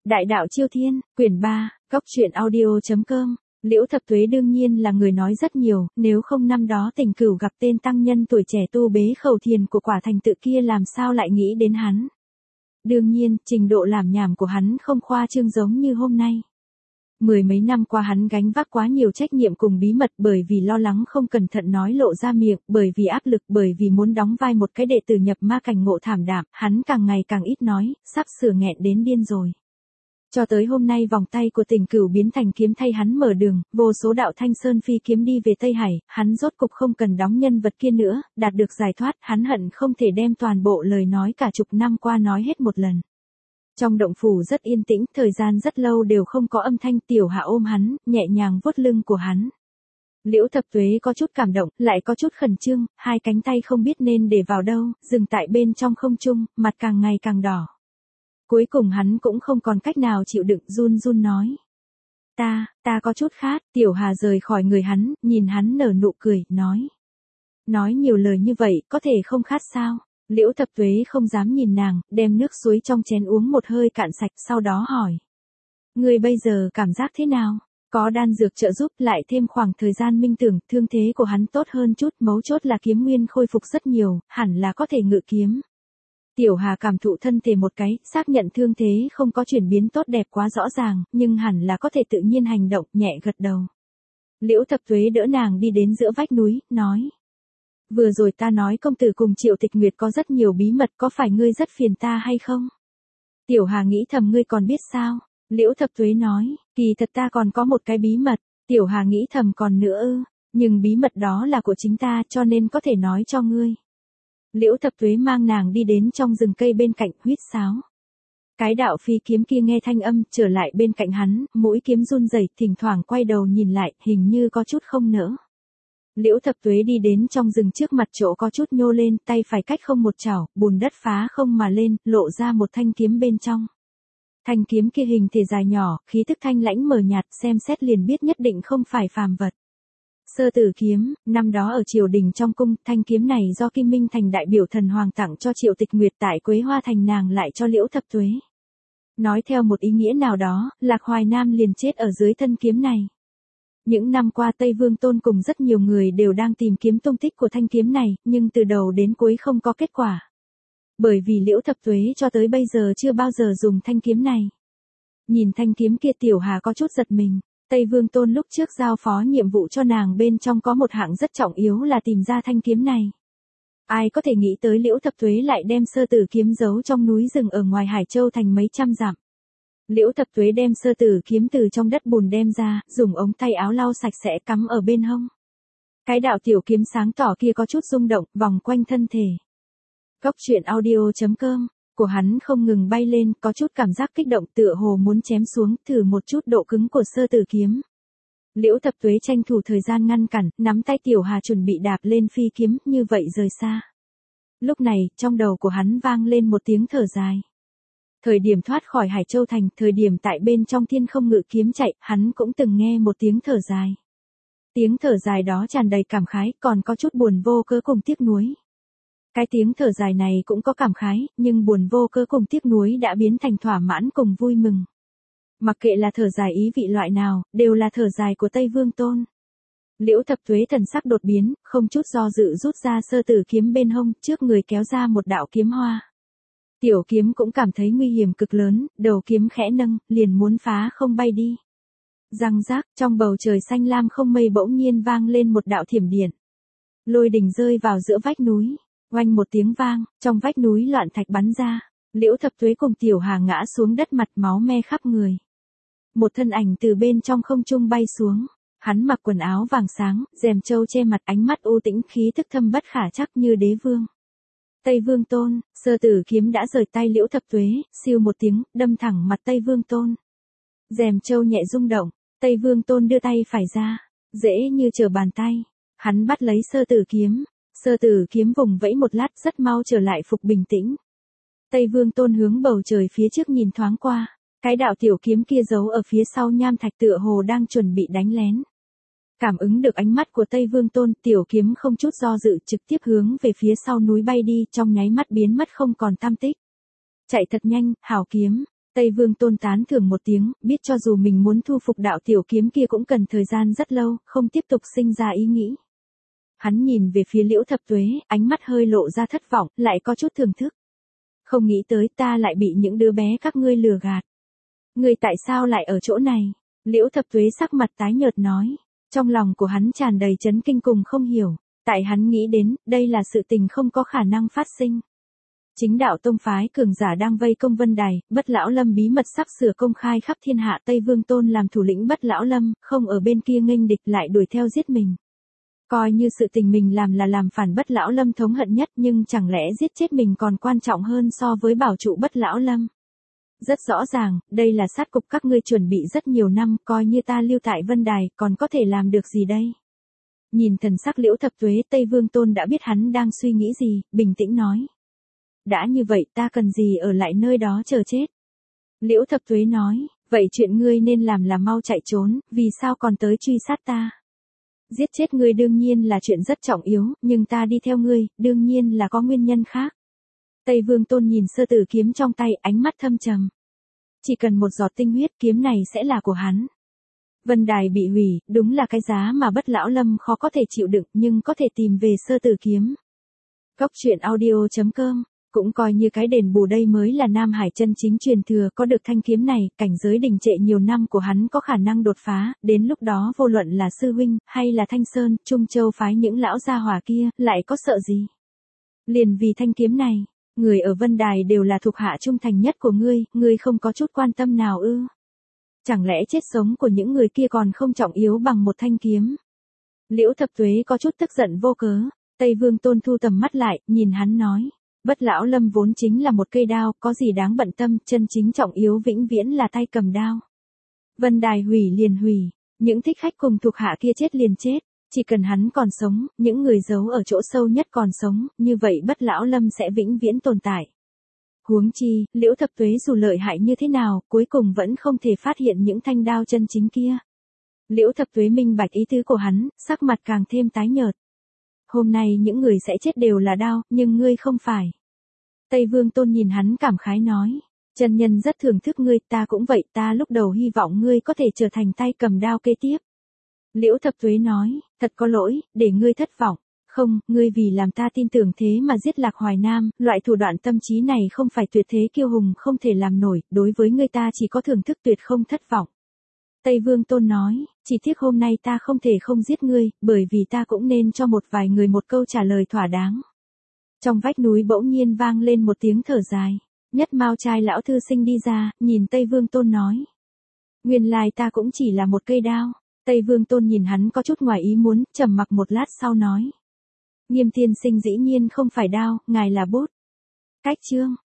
Đại đạo Chiêu Thiên, quyển 3, góc truyện audio.com. Liễu Thập Tuế đương nhiên là người nói rất nhiều, nếu không năm đó Tình Cửu gặp tên tăng nhân tuổi trẻ tu bế khẩu thiền của quả thành tự kia làm sao lại nghĩ đến hắn. Đương nhiên, trình độ làm nhảm của hắn không khoa trương giống như hôm nay. Mười mấy năm qua hắn gánh vác quá nhiều trách nhiệm cùng bí mật bởi vì lo lắng không cẩn thận nói lộ ra miệng, bởi vì áp lực, bởi vì muốn đóng vai một cái đệ tử nhập ma cảnh ngộ thảm đạm, hắn càng ngày càng ít nói, sắp sửa nghẹn đến điên rồi. Cho tới hôm nay vòng tay của Tình Cửu biến thành kiếm thay hắn mở đường, vô số đạo thanh sơn phi kiếm đi về Tây Hải, hắn rốt cục không cần đóng nhân vật kia nữa, đạt được giải thoát, hắn hận không thể đem toàn bộ lời nói cả chục năm qua nói hết một lần. Trong động phủ rất yên tĩnh, thời gian rất lâu đều không có âm thanh. Tiểu Hạ ôm hắn, nhẹ nhàng vuốt lưng của hắn. Liễu Thập Tuế có chút cảm động, lại có chút khẩn trương, hai cánh tay không biết nên để vào đâu, dừng tại bên trong không trung, mặt càng ngày càng đỏ. Cuối cùng hắn cũng không còn cách nào chịu đựng, run run nói. Ta có chút khát. Tiểu Hà rời khỏi người hắn, nhìn hắn nở nụ cười, nói. Nói nhiều lời như vậy, có thể không khát sao? Liễu Thập Tuế không dám nhìn nàng, đem nước suối trong chén uống một hơi cạn sạch, sau đó hỏi. Ngươi bây giờ cảm giác thế nào? Có đan dược trợ giúp, lại thêm khoảng thời gian minh tưởng, thương thế của hắn tốt hơn chút, mấu chốt là kiếm nguyên khôi phục rất nhiều, hẳn là có thể ngự kiếm. Tiểu Hà cảm thụ thân thể một cái, xác nhận thương thế không có chuyển biến tốt đẹp quá rõ ràng, nhưng hẳn là có thể tự nhiên hành động, nhẹ gật đầu. Liễu Thập Tuế đỡ nàng đi đến giữa vách núi, nói. Vừa rồi ta nói công tử cùng Triệu Tịch Nguyệt có rất nhiều bí mật, có phải ngươi rất phiền ta hay không? Tiểu Hà nghĩ thầm, ngươi còn biết sao? Liễu Thập Tuế nói, kỳ thật ta còn có một cái bí mật. Tiểu Hà nghĩ thầm, còn nữa ư? Nhưng bí mật đó là của chính ta, cho nên có thể nói cho ngươi. Liễu Thập Tuế mang nàng đi đến trong rừng cây bên cạnh, huýt sáo. Cái đạo phi kiếm kia nghe thanh âm, trở lại bên cạnh hắn, mũi kiếm run rẩy, thỉnh thoảng quay đầu nhìn lại, hình như có chút không nỡ. Liễu Thập Tuế đi đến trong rừng trước mặt chỗ có chút nhô lên, tay phải cách không một chảo, bùn đất phá không mà lên, lộ ra một thanh kiếm bên trong. Thanh kiếm kia hình thể dài nhỏ, khí tức thanh lãnh mờ nhạt, xem xét liền biết nhất định không phải phàm vật. Sơ Tử kiếm, năm đó ở triều đình trong cung, thanh kiếm này do Kim Minh Thành đại biểu thần hoàng tặng cho Triệu Tịch Nguyệt, tại Quế Hoa Thành nàng lại cho Liễu Thập Tuế. Nói theo một ý nghĩa nào đó, Lạc Hoài Nam liền chết ở dưới thân kiếm này. Những năm qua Tây Vương Tôn cùng rất nhiều người đều đang tìm kiếm tung tích của thanh kiếm này, nhưng từ đầu đến cuối không có kết quả. Bởi vì Liễu Thập Tuế cho tới bây giờ chưa bao giờ dùng thanh kiếm này. Nhìn thanh kiếm kia, Tiểu Hà có chút giật mình. Tây Vương Tôn lúc trước giao phó nhiệm vụ cho nàng bên trong có một hạng rất trọng yếu là tìm ra thanh kiếm này. Ai có thể nghĩ tới Liễu Thập Tuế lại đem Sơ Tử kiếm giấu trong núi rừng ở ngoài Hải Châu thành mấy trăm dặm. Liễu Thập Tuế đem Sơ Tử kiếm từ trong đất bùn đem ra, dùng ống tay áo lau sạch sẽ cắm ở bên hông. Cái đạo tiểu kiếm sáng tỏ kia có chút rung động, vòng quanh thân thể. Góc truyện audio.com, của hắn không ngừng bay lên, có chút cảm giác kích động, tựa hồ muốn chém xuống, thử một chút độ cứng của Sơ Tử kiếm. Liễu Thập Tuế tranh thủ thời gian ngăn cản, nắm tay Tiểu Hà chuẩn bị đạp lên phi kiếm, như vậy rời xa. Lúc này, trong đầu của hắn vang lên một tiếng thở dài. Thời điểm thoát khỏi Hải Châu Thành, thời điểm tại bên trong thiên không ngự kiếm chạy, hắn cũng từng nghe một tiếng thở dài. Tiếng thở dài đó tràn đầy cảm khái, còn có chút buồn vô cớ cùng tiếc nuối. Cái tiếng thở dài này cũng có cảm khái, nhưng buồn vô cớ cùng tiếc nuối đã biến thành thỏa mãn cùng vui mừng. Mặc kệ là thở dài ý vị loại nào, đều là thở dài của Tây Vương Tôn. Liễu Thập Tuế thần sắc đột biến, không chút do dự rút ra Sơ Tử kiếm bên hông, trước người kéo ra một đạo kiếm hoa. Tiểu kiếm cũng cảm thấy nguy hiểm cực lớn, đầu kiếm khẽ nâng, liền muốn phá không bay đi. Răng rác, trong bầu trời xanh lam không mây bỗng nhiên vang lên một đạo thiểm điện. Lôi đình rơi vào giữa vách núi, oanh một tiếng vang, trong vách núi loạn thạch bắn ra. Liễu Thập Tuế cùng Tiểu Hà ngã xuống đất, mặt máu me khắp người. Một thân ảnh từ bên trong không trung bay xuống. Hắn mặc quần áo vàng sáng, rèm trâu che mặt, ánh mắt u tĩnh, khí tức thâm bất khả trắc như đế vương. Tây Vương Tôn, Sơ Tử kiếm đã rời tay Liễu Thập Tuế, siêu một tiếng, đâm thẳng mặt Tây Vương Tôn. Rèm trâu nhẹ rung động, Tây Vương Tôn đưa tay phải ra, dễ như trở bàn tay. Hắn bắt lấy Sơ Tử kiếm vùng vẫy một lát, rất mau trở lại phục bình tĩnh. Tây Vương Tôn hướng bầu trời phía trước nhìn thoáng qua, cái đạo tiểu kiếm kia giấu ở phía sau nham thạch tựa hồ đang chuẩn bị đánh lén. Cảm ứng được ánh mắt của Tây Vương Tôn, tiểu kiếm không chút do dự trực tiếp hướng về phía sau núi bay đi, trong nháy mắt biến mất không còn tăm tích. Chạy thật nhanh, hảo kiếm. Tây Vương Tôn tán thưởng một tiếng, biết cho dù mình muốn thu phục đạo tiểu kiếm kia cũng cần thời gian rất lâu, không tiếp tục sinh ra ý nghĩ. Hắn nhìn về phía Liễu Thập Tuế, ánh mắt hơi lộ ra thất vọng, lại có chút thưởng thức. Không nghĩ tới ta lại bị những đứa bé các ngươi lừa gạt. Ngươi tại sao lại ở chỗ này? Liễu Thập Tuế sắc mặt tái nhợt nói. Trong lòng của hắn tràn đầy chấn kinh cùng không hiểu. Tại hắn nghĩ đến, đây là sự tình không có khả năng phát sinh. Chính đạo tông phái cường giả đang vây công Vân Đài, Bất Lão Lâm bí mật sắp sửa công khai khắp thiên hạ, Tây Vương Tôn làm thủ lĩnh Bất Lão Lâm, không ở bên kia nghênh địch lại đuổi theo giết mình. Coi như sự tình mình làm là làm phản Bất Lão Lâm thống hận nhất, nhưng chẳng lẽ giết chết mình còn quan trọng hơn so với bảo trụ Bất Lão Lâm. Rất rõ ràng, đây là sát cục các ngươi chuẩn bị rất nhiều năm, coi như ta lưu tại Vân Đài, còn có thể làm được gì đây? Nhìn thần sắc Liễu Thập Tuế, Tây Vương Tôn đã biết hắn đang suy nghĩ gì, bình tĩnh nói. Đã như vậy ta cần gì ở lại nơi đó chờ chết? Liễu Thập Tuế nói, vậy chuyện ngươi nên làm là mau chạy trốn, vì sao còn tới truy sát ta? Giết chết ngươi đương nhiên là chuyện rất trọng yếu, nhưng ta đi theo ngươi, đương nhiên là có nguyên nhân khác. Tây Vương Tôn nhìn sơ tử kiếm trong tay, ánh mắt thâm trầm. Chỉ cần một giọt tinh huyết, kiếm này sẽ là của hắn. Vân Đài bị hủy, đúng là cái giá mà Bất Lão Lâm khó có thể chịu đựng, nhưng có thể tìm về sơ tử kiếm. Cốc truyện audio.com, cũng coi như cái đền bù đây mới là Nam Hải chân chính truyền thừa, có được thanh kiếm này, cảnh giới đình trệ nhiều năm của hắn có khả năng đột phá, đến lúc đó vô luận là sư huynh, hay là Thanh Sơn, Trung Châu phái những lão gia hỏa kia, lại có sợ gì. Liền vì thanh kiếm này, người ở Vân Đài đều là thuộc hạ trung thành nhất của ngươi không có chút quan tâm nào ư? Chẳng lẽ chết sống của những người kia còn không trọng yếu bằng một thanh kiếm? Liễu Thập Tuế có chút tức giận vô cớ, Tây Vương Tôn thu tầm mắt lại, nhìn hắn nói, Bất Lão Lâm vốn chính là một cây đao, có gì đáng bận tâm, chân chính trọng yếu vĩnh viễn là tay cầm đao. Vân Đài hủy liền hủy, những thích khách cùng thuộc hạ kia chết liền chết, chỉ cần hắn còn sống, những người giấu ở chỗ sâu nhất còn sống, như vậy Bất Lão Lâm sẽ vĩnh viễn tồn tại. Huống chi, Liễu Thập Tuế dù lợi hại như thế nào, cuối cùng vẫn không thể phát hiện những thanh đao chân chính kia. Liễu Thập Tuế minh bạch ý tứ của hắn, sắc mặt càng thêm tái nhợt. Hôm nay những người sẽ chết đều là đao, nhưng ngươi không phải. Tây Vương Tôn nhìn hắn cảm khái nói, chân nhân rất thưởng thức ngươi, ta cũng vậy, ta lúc đầu hy vọng ngươi có thể trở thành tay cầm đao kế tiếp. Liễu Thập Tuế nói, thật có lỗi, để ngươi thất vọng. Không, ngươi vì làm ta tin tưởng thế mà giết Lạc Hoài Nam, loại thủ đoạn tâm trí này không phải tuyệt thế kiêu hùng không thể làm nổi, đối với ngươi ta chỉ có thưởng thức tuyệt không thất vọng. Tây Vương Tôn nói, chỉ tiếc hôm nay ta không thể không giết ngươi, bởi vì ta cũng nên cho một vài người một câu trả lời thỏa đáng. Trong vách núi bỗng nhiên vang lên một tiếng thở dài, Nhất Mao trai lão thư sinh đi ra, nhìn Tây Vương Tôn nói. Nguyên lai ta cũng chỉ là một cây đao. Tây Vương Tôn nhìn hắn có chút ngoài ý muốn, trầm mặc một lát sau nói. Nghiêm tiên sinh dĩ nhiên không phải đao, ngài là bút. Cách chương.